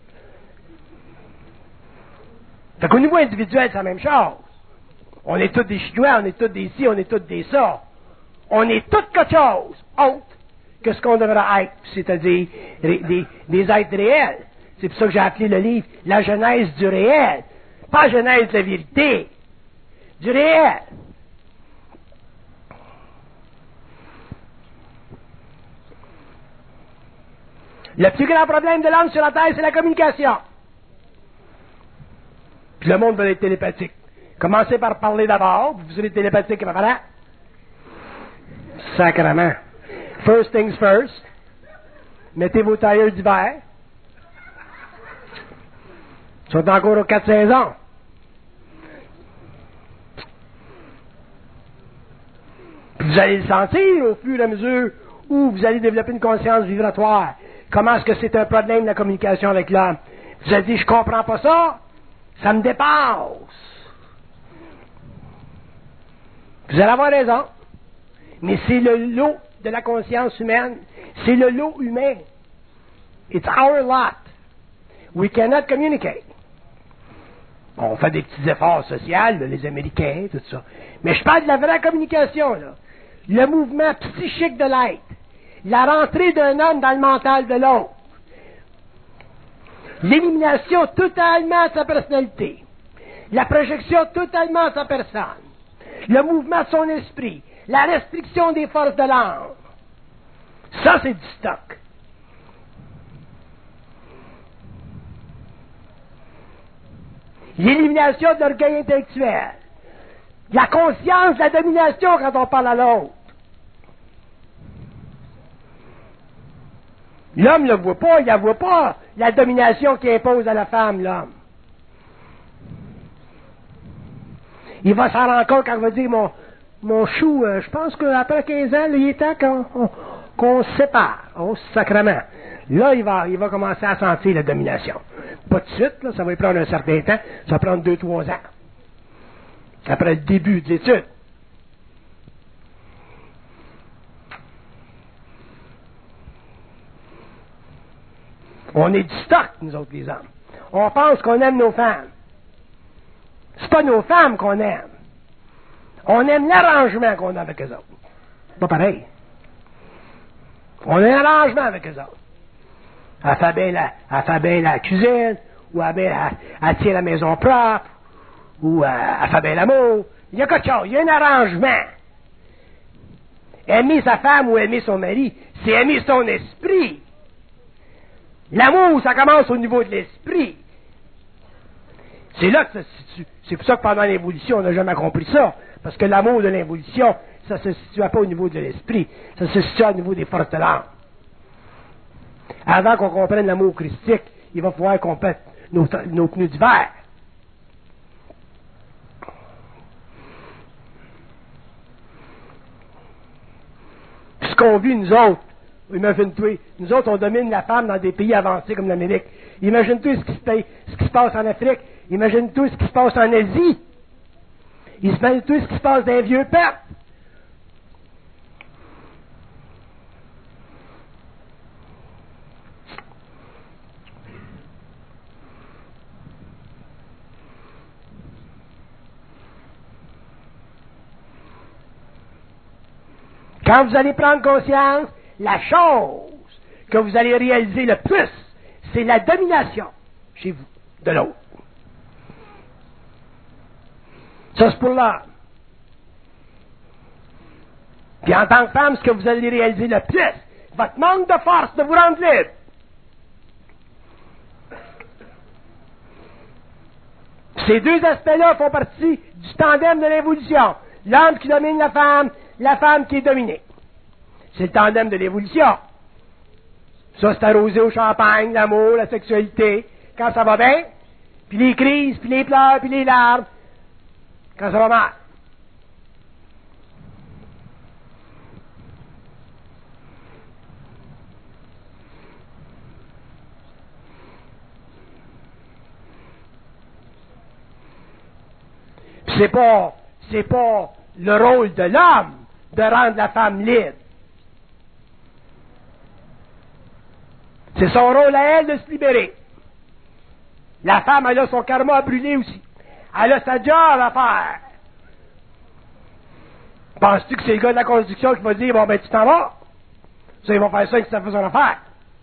Fait qu'au niveau individuel, c'est la même chose. On est tous des Chinois, on est tous des ci, on est tous des ça. On est tous quelque chose autre que ce qu'on devrait être, c'est-à-dire des êtres réels. C'est pour ça que j'ai appelé le livre « La genèse du réel ». Pas la genèse de la vérité, du réel. Le plus grand problème de l'homme sur la Terre, c'est la communication. Puis le monde veut être télépathique. Commencez par parler d'abord, puis vous allez être télépathique après. Voilà. Sacrement. First things first. Mettez vos tailleurs d'hiver. Ils sont encore aux 4 saisons. Puis vous allez le sentir au fur et à mesure où vous allez développer une conscience vibratoire. Comment est-ce que c'est un problème de la communication avec l'homme? Vous allez dire, je comprends pas ça, ça me dépasse. Vous allez avoir raison. Mais c'est le lot de la conscience humaine. C'est le lot humain. It's our lot. We cannot communicate. On fait des petits efforts sociaux, là, les Américains, tout ça. Mais je parle de la vraie communication, là. Le mouvement psychique de l'être. La rentrée d'un homme dans le mental de l'autre. L'élimination totalement de sa personnalité. La projection totalement de sa personne. Le mouvement de son esprit. La restriction des forces de l'âme. Ça, c'est du stock. L'élimination de l'orgueil intellectuel. La conscience de la domination quand on parle à l'autre. L'homme ne le voit pas, il ne voit pas la domination qu'il impose à la femme, l'homme. Il va s'en rendre compte quand il va dire, mon chou, je pense qu'après 15 ans, il est temps qu'on se sépare. Oh, sacrement. Là, il va commencer à sentir la domination. Pas de suite, là, ça va y prendre un certain temps, ça va prendre 2-3 ans. Après le début de l'étude. On est du stock, nous autres, les hommes. On pense qu'on aime nos femmes. C'est pas nos femmes qu'on aime. On aime l'arrangement qu'on a avec eux autres. Pas pareil. On a un arrangement avec eux autres. Elle fait bien la cuisine, ou elle tient la maison propre, ou elle fait bien l'amour. Il y a quelque chose, il y a un arrangement. Aimer sa femme ou aimer son mari, c'est aimer son esprit. L'amour, ça commence au niveau de l'esprit. C'est là que ça se situe. C'est pour ça que pendant l'évolution, on n'a jamais compris ça. Parce que l'amour de l'évolution, ça ne se situe pas au niveau de l'esprit. Ça se situe au niveau des forces de l'âme. Avant qu'on comprenne l'amour christique, il va falloir qu'on pète nos pneus d'hiver. Ce qu'on vit, nous autres, imagine-toi, nous autres, on domine la femme dans des pays avancés comme l'Amérique. Imagine-toi ce qui se passe en Afrique. Imagine-toi ce qui se passe en Asie. Imagine-toi ce qui se passe dans les vieux peuples. Quand vous allez prendre conscience, la chose que vous allez réaliser le plus, c'est la domination chez vous, de l'autre. Ça, c'est pour l'homme. Puis en tant que femme, ce que vous allez réaliser le plus, votre manque de force de vous rendre libre. Ces deux aspects-là font partie du tandem de l'évolution. L'homme qui domine la femme qui est dominée. C'est le tandem de l'évolution. Ça, c'est arrosé au champagne, l'amour, la sexualité, quand ça va bien, puis les crises, puis les pleurs, puis les larmes, quand ça va mal. Puis c'est pas le rôle de l'homme de rendre la femme libre. C'est son rôle à elle de se libérer. La femme, elle a son karma à brûler aussi. Elle a sa job à faire. Penses-tu que c'est le gars de la construction qui va dire, bon, ben, tu t'en vas? Ça, ils vont faire ça et que ça fait son affaire.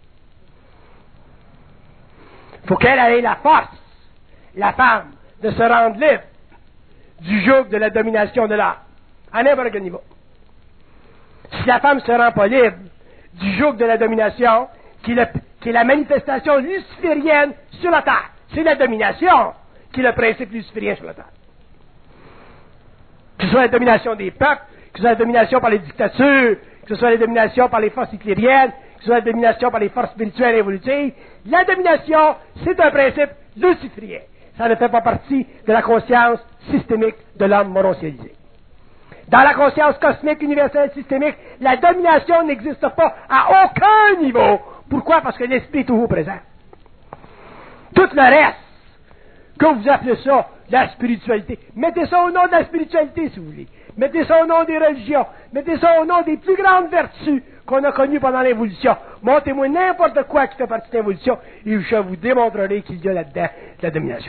Faut qu'elle ait la force, la femme, de se rendre libre du joug de la domination de l'homme. À n'importe quel niveau. Si la femme ne se rend pas libre du joug de la domination, qui qui est la manifestation luciférienne sur la terre. C'est la domination qui est le principe luciférien sur la terre. Que ce soit la domination des peuples, que ce soit la domination par les dictatures, que ce soit la domination par les forces hitlériennes, que ce soit la domination par les forces spirituelles et évolutives, la domination, c'est un principe luciférien. Ça ne fait pas partie de la conscience systémique de l'homme monocialisé. Dans la conscience cosmique universelle systémique, la domination n'existe pas à aucun niveau. Pourquoi? Parce que l'esprit est toujours présent. Tout le reste, que vous appelez ça la spiritualité, mettez ça au nom de la spiritualité si vous voulez. Mettez ça au nom des religions. Mettez ça au nom des plus grandes vertus qu'on a connues pendant l'évolution. Montrez-moi n'importe quoi qui fait partie de l'évolution et je vous démontrerai qu'il y a là-dedans de la domination.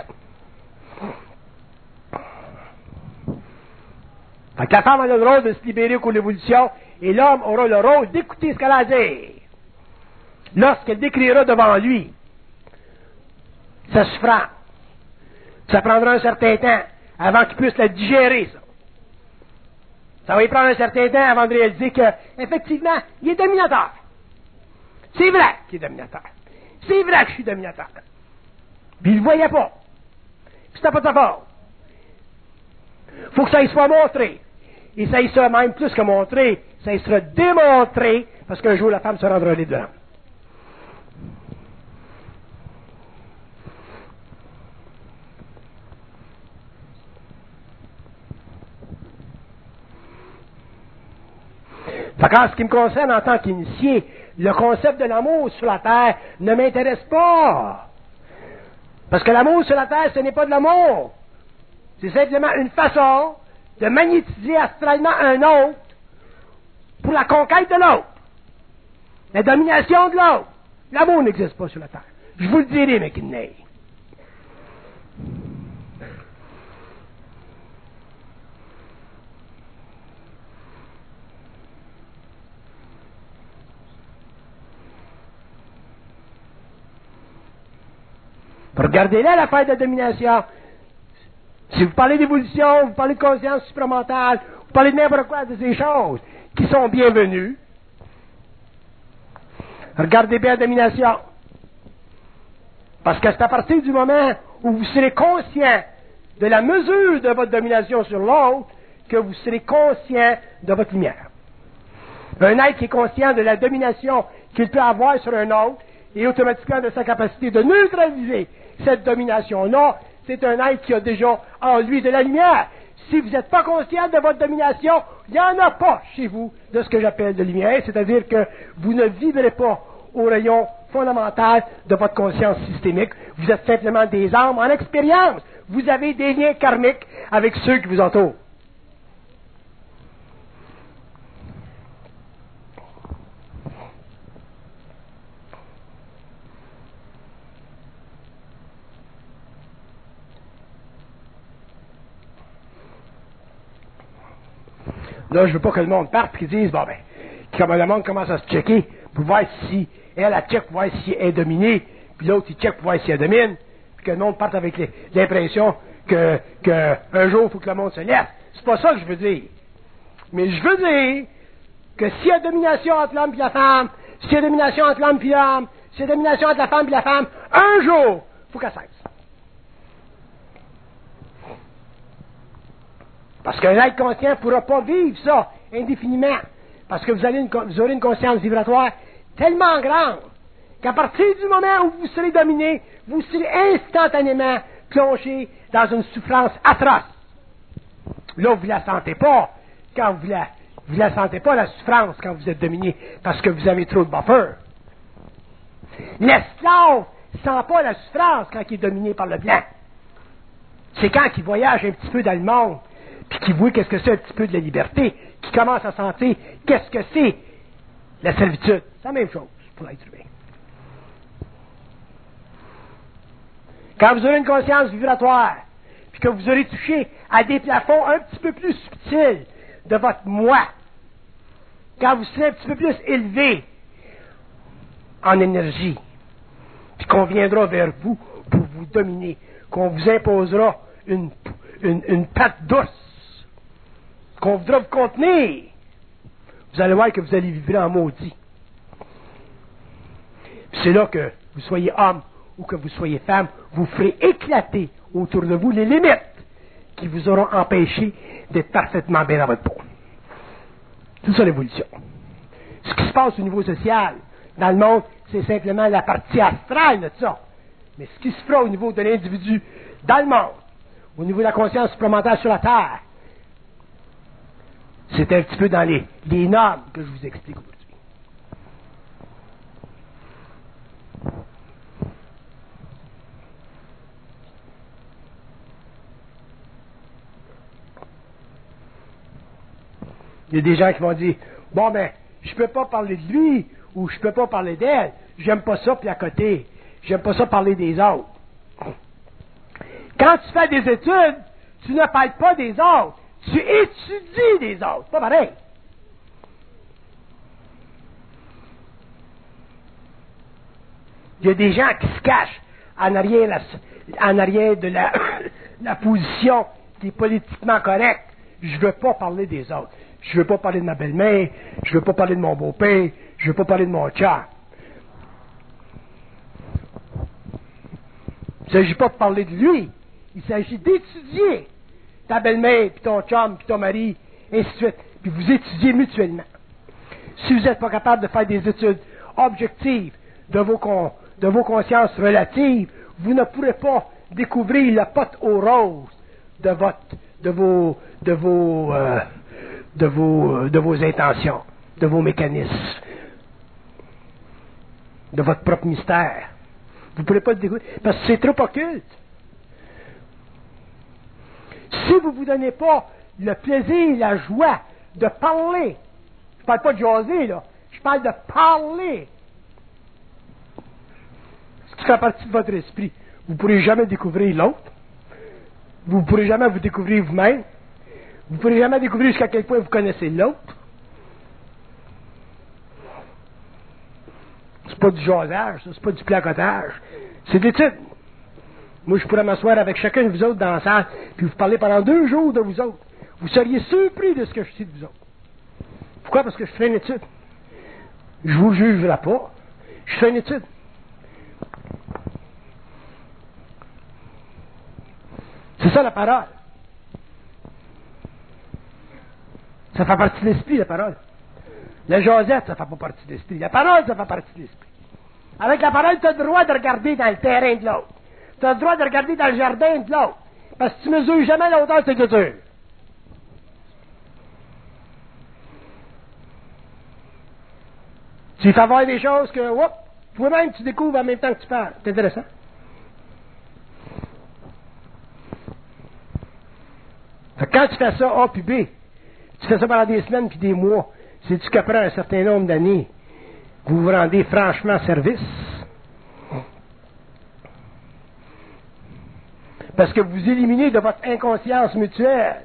Fait que la femme a le rôle de se libérer pour l'évolution et l'homme aura le rôle d'écouter ce qu'elle a à dire. Lorsqu'elle décrira devant lui sa souffrance, ça prendra un certain temps avant qu'il puisse la digérer, ça. Ça va y prendre un certain temps avant de réaliser que, effectivement, il est dominateur. C'est vrai qu'il est dominateur. C'est vrai que je suis dominateur. Puis il ne le voyait pas. Puis c'était pas de sa faute. Faut que ça y soit montré. Et ça y sera même plus que montré, ça y sera démontré, parce qu'un jour la femme se rendra libre de l'homme. Fait qu'en ce qui me concerne en tant qu'initié, le concept de l'amour sur la terre ne m'intéresse pas. Parce que l'amour sur la terre, ce n'est pas de l'amour. C'est simplement une façon de magnétiser astralement un autre pour la conquête de l'autre. La domination de l'autre. L'amour n'existe pas sur la terre. Je vous le dirai, mes kidneys. Regardez là l'affaire de la domination. Si vous parlez d'évolution, vous parlez de conscience supramentale, vous parlez de n'importe quoi de ces choses qui sont bienvenues, regardez bien la domination. Parce que c'est à partir du moment où vous serez conscient de la mesure de votre domination sur l'autre que vous serez conscient de votre lumière. Un être qui est conscient de la domination qu'il peut avoir sur un autre et automatiquement de sa capacité de neutraliser cette domination-là, c'est un être qui a déjà en lui de la lumière. Si vous n'êtes pas conscient de votre domination, il n'y en a pas chez vous de ce que j'appelle de lumière, c'est-à-dire que vous ne vivrez pas au rayon fondamental de votre conscience systémique. Vous êtes simplement des âmes en expérience. Vous avez des liens karmiques avec ceux qui vous entourent. Là, je veux pas que le monde parte et qu'ils disent, bon ben, comme le monde commence à se checker pour voir si elle check pour voir si elle est dominée, puis l'autre il check pour voir si elle domine, puis que le monde parte avec l'impression que un jour il faut que le monde se laisse. C'est pas ça que je veux dire. Mais je veux dire que s'il y a domination entre l'homme et la femme, s'il y a domination entre l'homme et l'homme, s'il y a domination entre la femme et la femme, un jour, il faut qu'elle cesse. Parce qu'un être conscient ne pourra pas vivre ça indéfiniment. Parce que vous aurez une conscience vibratoire tellement grande qu'à partir du moment où vous serez dominé, vous serez instantanément plongé dans une souffrance atroce. Là, vous ne la sentez pas quand vous la sentez pas, la souffrance, quand vous êtes dominé, parce que vous avez trop de buffer. L'esclave ne sent pas la souffrance quand il est dominé par le blanc. C'est quand il voyage un petit peu dans le monde, puis qui voit qu'est-ce que c'est un petit peu de la liberté, qui commence à sentir qu'est-ce que c'est la servitude. C'est la même chose pour l'être humain. Quand vous aurez une conscience vibratoire, puis que vous aurez touché à des plafonds un petit peu plus subtils de votre moi, quand vous serez un petit peu plus élevé en énergie, puis qu'on viendra vers vous pour vous dominer, qu'on vous imposera une patte douce, qu'on voudra vous contenir, vous allez voir que vous allez vivre en maudit. C'est là que vous soyez homme ou que vous soyez femme, vous ferez éclater autour de vous les limites qui vous auront empêché d'être parfaitement bien dans votre peau. C'est ça l'évolution. Ce qui se passe au niveau social, dans le monde, c'est simplement la partie astrale de ça. Mais ce qui se fera au niveau de l'individu dans le monde, au niveau de la conscience supplémentaire sur la Terre, c'est un petit peu dans les normes que je vous explique aujourd'hui. Il y a des gens qui vont dire, bon ben, je peux pas parler de lui, ou je peux pas parler d'elle, j'aime pas ça, puis à côté, j'aime pas ça parler des autres. Quand tu fais des études, tu ne parles pas des autres, tu étudies des autres, pas pareil. Il y a des gens qui se cachent en arrière de la position qui est politiquement correcte. Je veux pas parler des autres. Je veux pas parler de ma belle-mère, je veux pas parler de mon beau-père, je veux pas parler de mon chat. Il ne s'agit pas de parler de lui, il s'agit d'étudier ta belle-mère, puis ton chum, puis ton mari, et ainsi de suite. Puis vous étudiez mutuellement. Si vous n'êtes pas capable de faire des études objectives de vos consciences relatives, vous ne pourrez pas découvrir le pot aux roses de vos intentions, de vos mécanismes, de votre propre mystère. Vous ne pourrez pas le découvrir, parce que c'est trop occulte. Si vous ne vous donnez pas le plaisir, la joie de parler, je ne parle pas de jaser, là, je parle de parler, ce qui fait partie de votre esprit, vous ne pourrez jamais découvrir l'autre, vous ne pourrez jamais vous découvrir vous-même, vous ne pourrez jamais découvrir jusqu'à quel point vous connaissez l'autre. C'est pas du jasage, ça, c'est pas du placotage, c'est de l'étude. Moi, je pourrais m'asseoir avec chacun de vous autres dans la salle, puis vous parler pendant 2 jours de vous autres. Vous seriez surpris de ce que je sais de vous autres. Pourquoi? Parce que je fais une étude. Je vous jugerai pas. Je fais une étude. C'est ça la parole. Ça fait partie de l'esprit, la parole. La jasette, ça fait pas partie de l'esprit. La parole, ça fait partie de l'esprit. Avec la parole, tu as le droit de regarder dans le terrain de l'autre. Tu as le droit de regarder dans le jardin de l'autre. Parce que tu ne mesures jamais la hauteur de tes cultures. Tu fais voir des choses que, toi-même, tu découvres en même temps que tu parles. C'est intéressant. Fait que quand tu fais ça, A puis B, tu fais ça pendant des semaines puis des mois, c'est-tu qu'après un certain nombre d'années, vous vous rendez franchement service? Parce que vous éliminez de votre inconscience mutuelle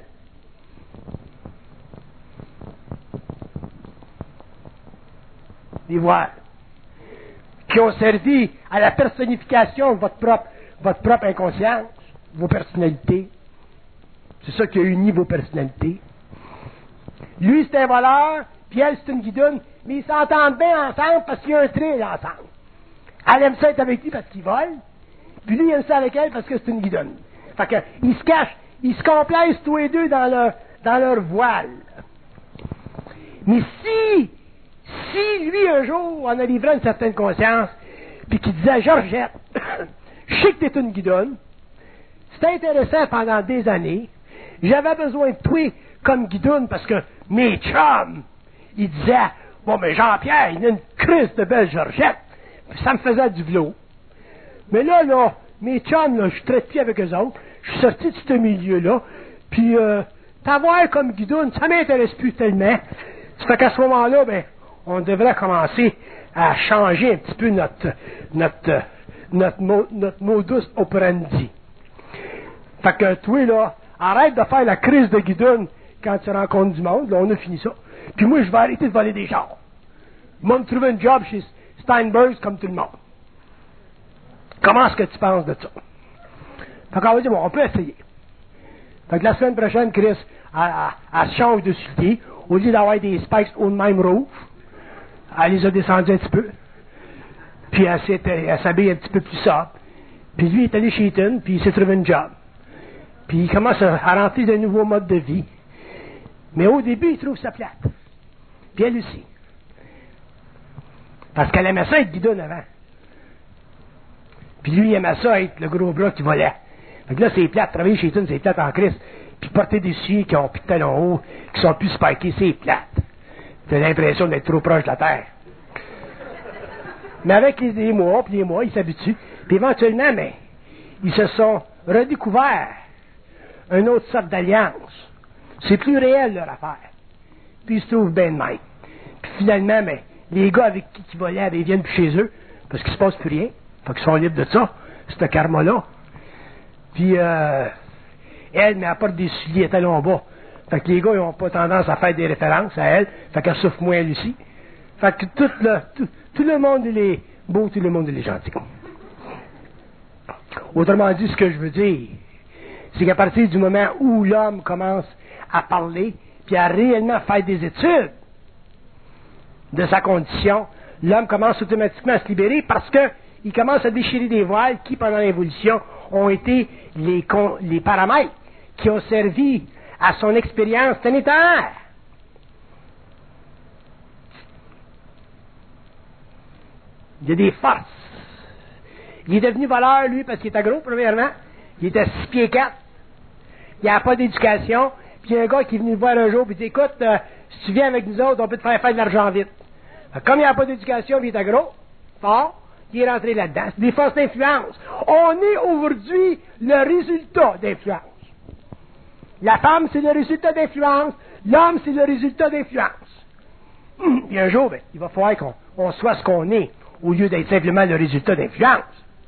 des voiles qui ont servi à la personnification de votre propre inconscience, vos personnalités. C'est ça qui a uni vos personnalités. Lui, c'est un voleur, puis elle, c'est une guidoune, mais ils s'entendent bien ensemble parce qu'il y a un trail ensemble. Elle aime ça être avec lui parce qu'il vole, puis lui, il aime ça avec elle parce que c'est une guidoune. Fait que, ils se cachent, ils se complaisent tous les deux dans leur voile. Mais si lui, un jour, en a livré une certaine conscience, puis qu'il disait, Georgette, je sais que t'es une guidoune, c'était intéressant pendant des années, j'avais besoin de toi comme guidoune parce que mes chums, ils disaient, bon, mais Jean-Pierre, il a une crise de belle Georgette, puis ça me faisait du vélo. Mais là, mes chums, là, je traite plus avec eux autres, je suis sorti de ce milieu-là, puis t'avoir comme guidoune, ça m'intéresse plus tellement. Ça fait qu'à ce moment-là, ben, on devrait commencer à changer un petit peu notre modus operandi. Fait que toi, là, arrête de faire la crise de guidoune quand tu rencontres du monde, là, on a fini ça. Puis moi, je vais arrêter de voler des chars. Moi, me trouver un job chez Steinberg comme tout le monde. Comment est-ce que tu penses de ça? Fait qu'on va dire, bon, on peut essayer. Fait que la semaine prochaine, Chris, elle change de souliers. Au lieu d'avoir des spikes au même roof, elle les a descendus un petit peu. Puis elle s'habille un petit peu plus sobre. Puis lui, il est allé chez Eaton, puis il s'est trouvé un job. Puis il commence à rentrer d'un nouveau mode de vie. Mais au début, il trouve ça plate. Puis elle aussi. Parce qu'elle aimait ça être guidoune avant. Puis lui, il aimait ça être le gros bras qui volait. Fait que là, c'est plate. Travailler chez Eaton, c'est plate en Christ. Puis porter des souliers qui ont plus de talons hauts, qui sont plus spikés, c'est plate. T'as l'impression d'être trop proche de la terre. Mais avec les mois, ils s'habituent. Puis éventuellement, mais ils se sont redécouverts une autre sorte d'alliance. C'est plus réel, leur affaire. Puis ils se trouvent bien de même. Puis finalement, mais les gars avec qui ils volaient, ils viennent plus chez eux, parce qu'il se passe plus rien. Fait qu'ils sont libres de ça, ce karma-là. Puis elle, mais elle porte des souliers à talons bas. Fait que les gars, ils n'ont pas tendance à faire des références à elle. Fait qu'elle souffre moins, elle aussi. Fait que tout le monde, il est beau, tout le monde, il est gentil. Autrement dit, ce que je veux dire, c'est qu'à partir du moment où l'homme commence à parler, puis à réellement faire des études de sa condition, l'homme commence automatiquement à se libérer parce qu'il commence à déchirer des voiles qui, pendant l'évolution, ont été les paramètres qui ont servi à son expérience planétaire. Il y a des forces. Il est devenu voleur, lui, parce qu'il était gros, premièrement. Il était 6 pieds 4. Il n'a pas d'éducation. Puis il y a un gars qui est venu le voir un jour, puis il dit, écoute, si tu viens avec nous autres, on peut te faire de l'argent vite. Comme il n'a pas d'éducation, puis il était gros, fort, il est rentré là-dedans. C'est des forces d'influence. On est aujourd'hui le résultat d'influence. La femme, c'est le résultat d'influence. L'homme, c'est le résultat d'influence. Et un jour, ben, il va falloir qu'on soit ce qu'on est, au lieu d'être simplement le résultat d'influence.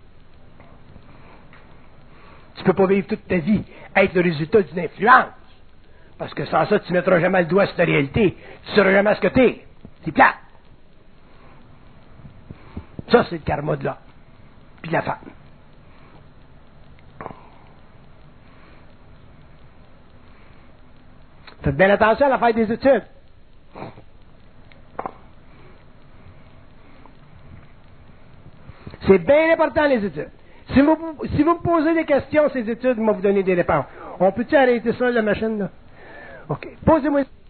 Tu ne peux pas vivre toute ta vie être le résultat d'une influence. Parce que sans ça, tu ne mettras jamais le doigt sur ta réalité. Tu ne sauras jamais ce que tu es. C'est plate. Ça, c'est le karma de l'homme. Puis de la femme. Faites bien attention à la faire des études. C'est bien important, les études. Si vous me posez des questions, ces études, moi, vous donner des réponses. On peut-tu arrêter ça, la machine, là? OK. Posez-moi